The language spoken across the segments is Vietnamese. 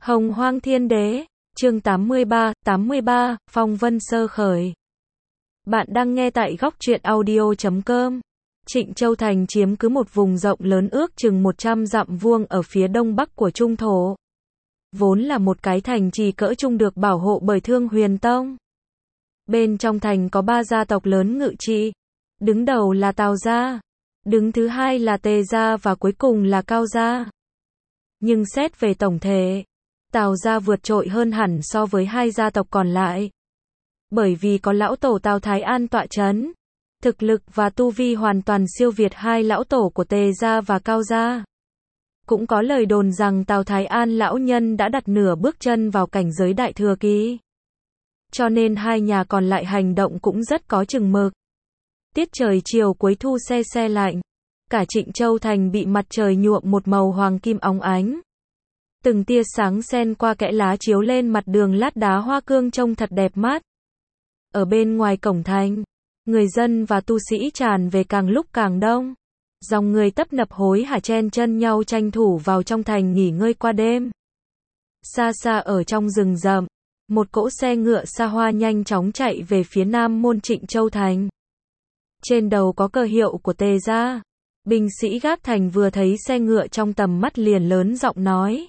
Hồng Hoang Thiên Đế, chương 83, Phong Vân Sơ Khởi. Bạn đang nghe tại góc truyện audio.com. Trịnh Châu Thành chiếm cứ một vùng rộng lớn ước chừng 100 dặm vuông ở phía đông bắc của Trung Thổ. Vốn là một cái thành trì cỡ trung được bảo hộ bởi Thương Huyền Tông. Bên trong thành có 3 gia tộc lớn ngự trị. Đứng đầu là Tào gia, đứng thứ hai là Tề gia và cuối cùng là Cao gia. Nhưng xét về tổng thể, Tào gia vượt trội hơn hẳn so với hai gia tộc còn lại. Bởi vì có lão tổ Tào Thái An tọa chấn, thực lực và tu vi hoàn toàn siêu việt hai lão tổ của Tề gia và Cao gia. Cũng có lời đồn rằng Tào Thái An lão nhân đã đặt nửa bước chân vào cảnh giới đại thừa kỳ. Cho nên hai nhà còn lại hành động cũng rất có chừng mực. Tiết trời chiều cuối thu se se lạnh, cả Trịnh Châu Thành bị mặt trời nhuộm một màu hoàng kim óng ánh. Từng tia sáng xen qua kẽ lá chiếu lên mặt đường lát đá hoa cương trông thật đẹp mắt. Ở bên ngoài cổng thành, người dân và tu sĩ tràn về càng lúc càng đông. Dòng người tấp nập hối hả chen chân nhau tranh thủ vào trong thành nghỉ ngơi qua đêm. Xa xa ở trong rừng rậm, một cỗ xe ngựa xa hoa nhanh chóng chạy về phía nam môn Trịnh Châu Thành. Trên đầu có cờ hiệu của Tề gia. Binh sĩ gác thành vừa thấy xe ngựa trong tầm mắt liền lớn giọng nói: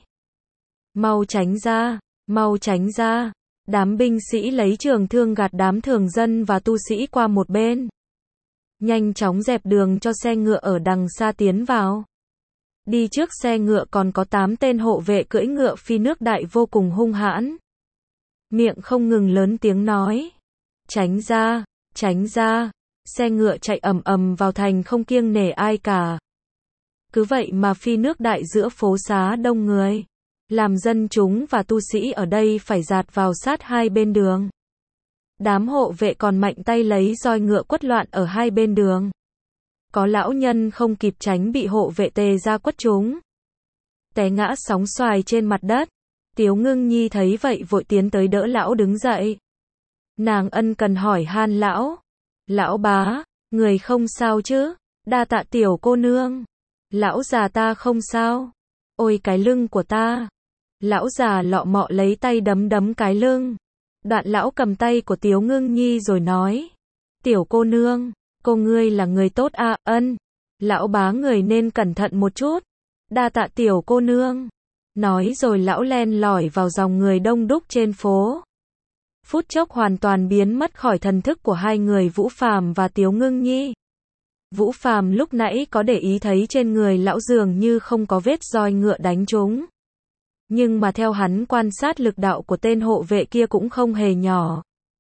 mau tránh ra, mau tránh ra. Đám binh sĩ lấy trường thương gạt đám thường dân và tu sĩ qua một bên. Nhanh chóng dẹp đường cho xe ngựa ở đằng xa tiến vào. Đi trước xe ngựa còn có 8 tên hộ vệ cưỡi ngựa phi nước đại vô cùng hung hãn. Miệng không ngừng lớn tiếng nói: tránh ra, tránh ra. Xe ngựa chạy ầm ầm vào thành không kiêng nể ai cả. Cứ vậy mà phi nước đại giữa phố xá đông người, làm dân chúng và tu sĩ ở đây phải dạt vào sát hai bên đường. Đám hộ vệ còn mạnh tay lấy roi ngựa quất loạn ở hai bên đường. Có lão nhân không kịp tránh bị hộ vệ Tề gia quất trúng, té ngã sóng xoài trên mặt đất. Tiếu Ngưng Nhi thấy vậy vội tiến tới đỡ lão đứng dậy. Nàng ân cần hỏi han lão: lão bá, người không sao chứ? Đa tạ tiểu cô nương. Lão già ta không sao. Ôi cái lưng của ta. Lão già lọ mọ lấy tay đấm đấm cái lưng. Đoạn lão cầm tay của Tiếu Ngưng Nhi rồi nói: tiểu cô nương, cô ngươi là người tốt à? Ân. Lão bá người nên cẩn thận một chút. Đa tạ tiểu cô nương. Nói rồi lão len lỏi vào dòng người đông đúc trên phố. Phút chốc hoàn toàn biến mất khỏi thần thức của hai người Vũ Phàm và Tiếu Ngưng Nhi. Vũ Phàm lúc nãy có để ý thấy trên người lão dường như không có vết roi ngựa đánh trúng. Nhưng mà theo hắn quan sát lực đạo của tên hộ vệ kia cũng không hề nhỏ.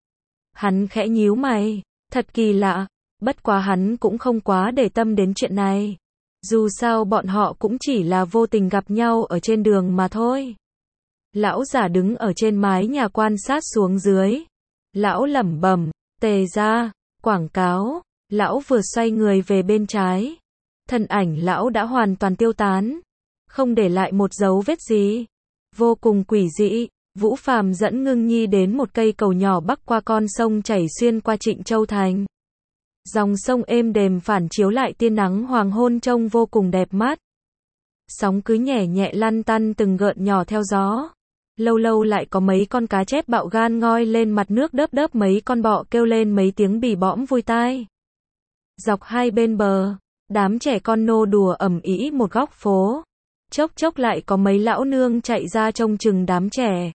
Hắn khẽ nhíu mày, thật kỳ lạ, bất quá hắn cũng không quá để tâm đến chuyện này. Dù sao bọn họ cũng chỉ là vô tình gặp nhau ở trên đường mà thôi. Lão giả đứng ở trên mái nhà quan sát xuống dưới. Lão lẩm bẩm: Tề gia, quảng cáo. Lão vừa xoay người về bên trái, thân ảnh lão đã hoàn toàn tiêu tán, không để lại một dấu vết gì. Vô cùng quỷ dị. Vũ Phàm dẫn Ngưng Nhi đến một cây cầu nhỏ bắc qua con sông chảy xuyên qua Trịnh Châu Thành. Dòng sông êm đềm phản chiếu lại tia nắng hoàng hôn trông vô cùng đẹp mắt. Sóng cứ nhẹ nhẹ lăn tăn từng gợn nhỏ theo gió. Lâu lâu lại có mấy con cá chép bạo gan ngoi lên mặt nước, đớp đớp mấy con bọ kêu lên mấy tiếng bì bõm vui tai. Dọc hai bên bờ, đám trẻ con nô đùa ầm ĩ một góc phố. Chốc chốc lại có mấy lão nương chạy ra trông chừng đám trẻ.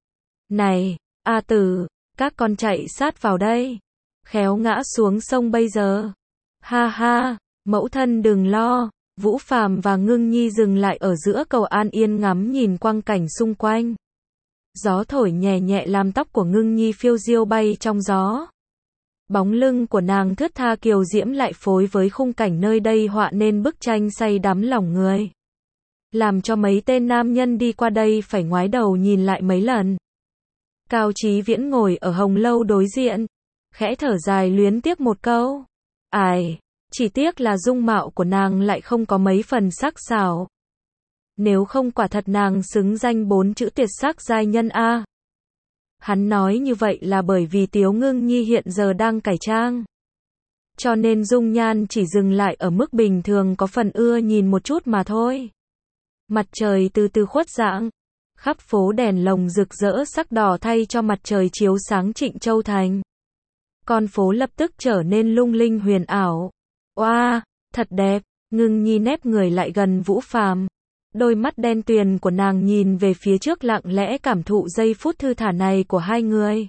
Này, A Tử, các con chạy sát vào đây, khéo ngã xuống sông bây giờ. Ha ha, mẫu thân đừng lo. Vũ Phàm và Ngưng Nhi dừng lại ở giữa cầu An Yên ngắm nhìn quang cảnh xung quanh. Gió thổi nhẹ nhẹ làm tóc của Ngưng Nhi phiêu diêu bay trong gió. Bóng lưng của nàng thướt tha kiều diễm lại phối với khung cảnh nơi đây họa nên bức tranh say đắm lòng người, làm cho mấy tên nam nhân đi qua đây phải ngoái đầu nhìn lại mấy lần. Cao Chí Viễn ngồi ở hồng lâu đối diện, khẽ thở dài luyến tiếc một câu: ai, chỉ tiếc là dung mạo của nàng lại không có mấy phần sắc sảo. Nếu không quả thật nàng xứng danh 4 chữ tuyệt sắc giai nhân a. Hắn nói như vậy là bởi vì Tiếu Ngưng Nhi hiện giờ đang cải trang, cho nên dung nhan chỉ dừng lại ở mức bình thường, có phần ưa nhìn một chút mà thôi. Mặt trời từ từ khuất dạng, Khắp phố đèn lồng rực rỡ sắc đỏ thay cho mặt trời chiếu sáng Trịnh Châu Thành. Con phố lập tức trở nên lung linh huyền ảo. Oa, thật đẹp, Ngưng Nhi nép người lại gần Vũ Phàm. Đôi mắt đen tuyền của nàng nhìn về phía trước lặng lẽ cảm thụ giây phút thư thả này của hai người.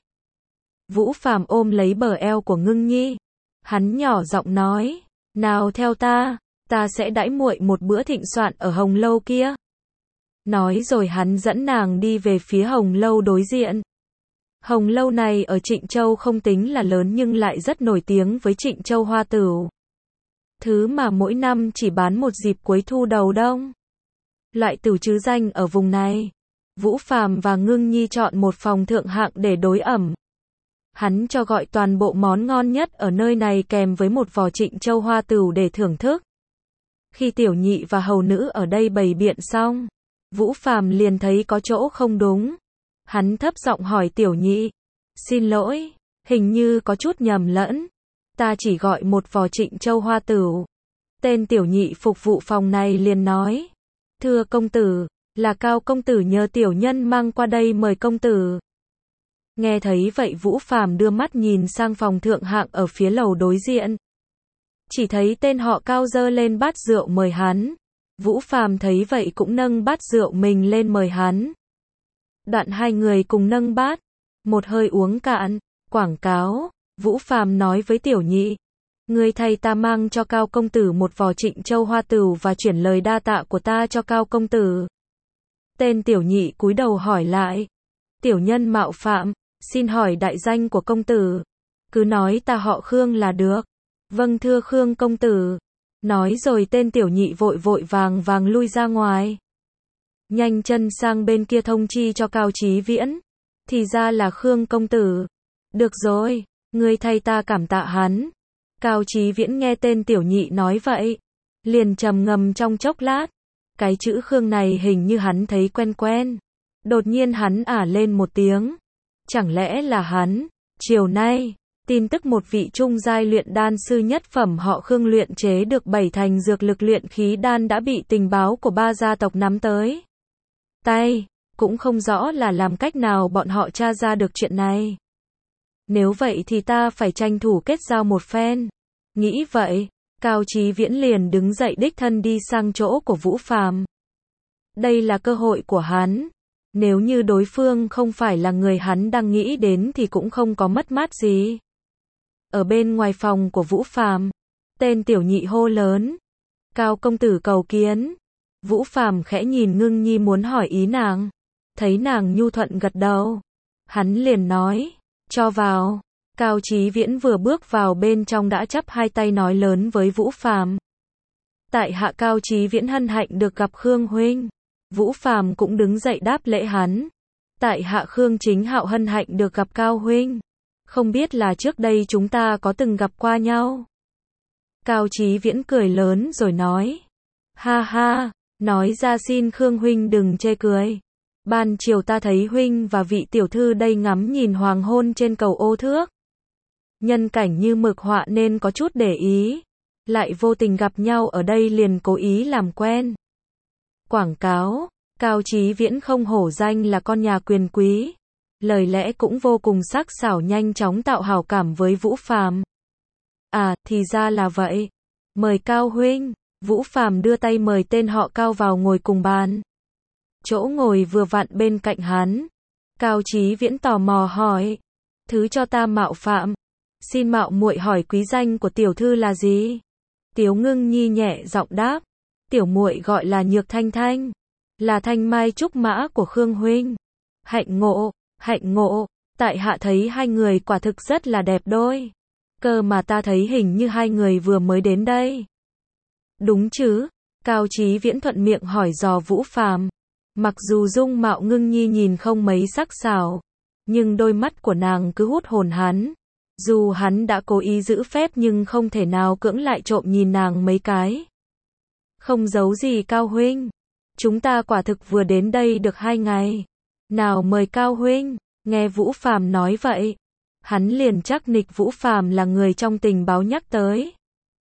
Vũ Phàm ôm lấy bờ eo của Ngưng Nhi. Hắn nhỏ giọng nói, nào theo ta sẽ đãi muội một bữa thịnh soạn ở Hồng Lâu kia. Nói rồi hắn dẫn nàng đi về phía Hồng Lâu đối diện. Hồng Lâu này ở Trịnh Châu không tính là lớn nhưng lại rất nổi tiếng với Trịnh Châu hoa tửu. Thứ mà mỗi năm chỉ bán một dịp cuối thu đầu đông. Loại tửu chứ danh ở vùng này. Vũ Phàm và Ngưng Nhi chọn một phòng thượng hạng để đối ẩm. Hắn cho gọi toàn bộ món ngon nhất ở nơi này kèm với một vò Trịnh Châu hoa tửu để thưởng thức. Khi tiểu nhị và hầu nữ ở đây bày biện xong, Vũ Phàm liền thấy có chỗ không đúng. Hắn thấp giọng hỏi tiểu nhị, xin lỗi, hình như có chút nhầm lẫn. Ta chỉ gọi một vò Trịnh Châu hoa tửu. Tên tiểu nhị phục vụ phòng này liền nói, thưa công tử, là Cao công tử nhờ tiểu nhân mang qua đây mời công tử. Nghe thấy vậy Vũ Phàm đưa mắt nhìn sang phòng thượng hạng ở phía lầu đối diện. Chỉ thấy tên họ Cao giơ lên bát rượu mời hắn. Vũ Phàm thấy vậy cũng nâng bát rượu mình lên mời hắn. Đoạn hai người cùng nâng bát, một hơi uống cạn. Quảng cáo, Vũ Phàm nói với tiểu nhị, người thầy ta mang cho Cao công tử một vò Trịnh Châu hoa tửu và chuyển lời đa tạ của ta cho Cao công tử. Tên tiểu nhị cúi đầu hỏi lại, tiểu nhân mạo phạm, xin hỏi đại danh của công tử. Cứ nói ta họ Khương là được. Vâng thưa Khương công tử. Nói rồi tên tiểu nhị vội vàng lui ra ngoài. Nhanh chân sang bên kia thông chi cho Cao Chí Viễn. Thì ra là Khương công tử. Được rồi, người thay ta cảm tạ hắn. Cao Chí Viễn nghe tên tiểu nhị nói vậy, liền trầm ngâm trong chốc lát. Cái chữ Khương này hình như hắn thấy quen quen. Đột nhiên hắn ả lên một tiếng. Chẳng lẽ là hắn? Chiều nay, tin tức một vị trung giai luyện đan sư nhất phẩm họ Khương luyện chế được 7 thành dược lực luyện khí đan đã bị tình báo của 3 gia tộc nắm tới tay, cũng không rõ là làm cách nào bọn họ tra ra được chuyện này. Nếu vậy thì ta phải tranh thủ kết giao một phen. Nghĩ vậy, Cao Chí Viễn liền đứng dậy đích thân đi sang chỗ của Vũ Phàm. Đây là cơ hội của hắn. Nếu như đối phương không phải là người hắn đang nghĩ đến thì cũng không có mất mát gì. Ở bên ngoài phòng của Vũ Phàm, tên tiểu nhị hô lớn, Cao công tử cầu kiến. Vũ Phàm khẽ nhìn Ngưng Nhi muốn hỏi ý nàng. Thấy nàng nhu thuận gật đầu, hắn liền nói, cho vào. Cao Chí Viễn vừa bước vào bên trong đã chắp hai tay nói lớn với Vũ Phàm, tại hạ Cao Chí Viễn hân hạnh được gặp Khương huynh. Vũ Phàm cũng đứng dậy đáp lễ hắn, tại hạ Khương Chính Hạo hân hạnh được gặp Cao huynh. Không biết là trước đây chúng ta có từng gặp qua nhau. Cao Chí Viễn cười lớn rồi nói, ha ha, nói ra xin Khương huynh đừng chê cười. Ban chiều ta thấy huynh và vị tiểu thư đây ngắm nhìn hoàng hôn trên cầu Ô Thước. Nhân cảnh như mực họa nên có chút để ý. Lại vô tình gặp nhau ở đây liền cố ý làm quen. Quảng cáo, Cao Chí Viễn không hổ danh là con nhà quyền quý. Lời lẽ cũng vô cùng sắc sảo nhanh chóng tạo hảo cảm với Vũ Phàm. À, thì ra là vậy. Mời Cao huynh. Vũ Phàm đưa tay mời tên họ Cao vào ngồi cùng bàn. Chỗ ngồi vừa vặn bên cạnh hắn. Cao Chí Viễn tò mò hỏi, thứ cho ta mạo phạm, xin mạo muội hỏi quý danh của tiểu thư là gì? Tiếu Ngưng Nhi nhẹ giọng đáp, tiểu muội gọi là Nhược Thanh Thanh, là thanh mai trúc mã của Khương huynh. Hạnh ngộ, tại hạ thấy hai người quả thực rất là đẹp đôi. Cơ mà ta thấy hình như hai người vừa mới đến đây. Đúng chứ? Cao Chí Viễn thuận miệng hỏi dò Vũ Phàm. Mặc dù dung mạo Ngưng Nhi nhìn không mấy sắc sảo, nhưng đôi mắt của nàng cứ hút hồn hắn. Dù hắn đã cố ý giữ phép nhưng không thể nào cưỡng lại trộm nhìn nàng mấy cái. Không giấu gì Cao huynh, chúng ta quả thực vừa đến đây được 2 ngày. Nào mời Cao huynh. Nghe Vũ Phàm nói vậy, hắn liền chắc nịch Vũ Phàm là người trong tình báo nhắc tới.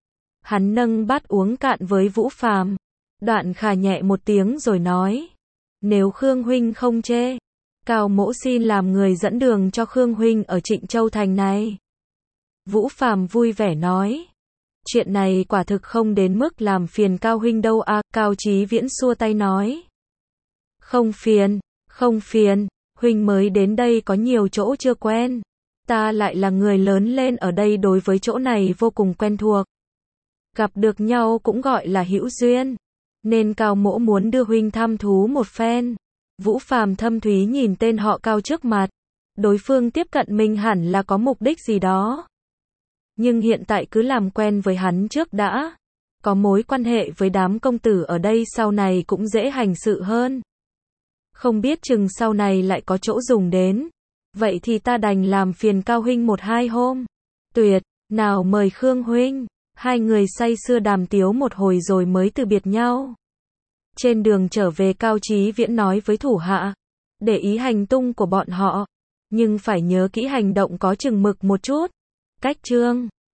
Hắn nâng bát uống cạn với Vũ Phàm, đoạn khà nhẹ một tiếng rồi nói, Nếu Khương huynh không chê, Cao Mỗ xin làm người dẫn đường cho Khương huynh ở Trịnh Châu thành này. Vũ Phàm vui vẻ nói. Chuyện này quả thực không đến mức làm phiền Cao huynh đâu à, Cao Chí Viễn xua tay nói. Không phiền, không phiền, huynh mới đến đây có nhiều chỗ chưa quen. Ta lại là người lớn lên ở đây, đối với chỗ này vô cùng quen thuộc. Gặp được nhau cũng gọi là hữu duyên, nên Cao Mỗ muốn đưa huynh thăm thú một phen. Vũ Phàm thâm thúy nhìn tên họ Cao trước mặt. Đối phương tiếp cận mình hẳn là có mục đích gì đó. Nhưng hiện tại cứ làm quen với hắn trước đã. Có mối quan hệ với đám công tử ở đây sau này cũng dễ hành sự hơn. Không biết chừng sau này lại có chỗ dùng đến. Vậy thì ta đành làm phiền Cao huynh 1-2 hôm. Tuyệt, nào mời Khương huynh. Hai người say sưa đàm tiếu một hồi rồi mới từ biệt nhau. Trên đường trở về, Cao Chí Viễn nói với thủ hạ, để ý hành tung của bọn họ, nhưng phải nhớ kỹ hành động có chừng mực một chút. Cách chương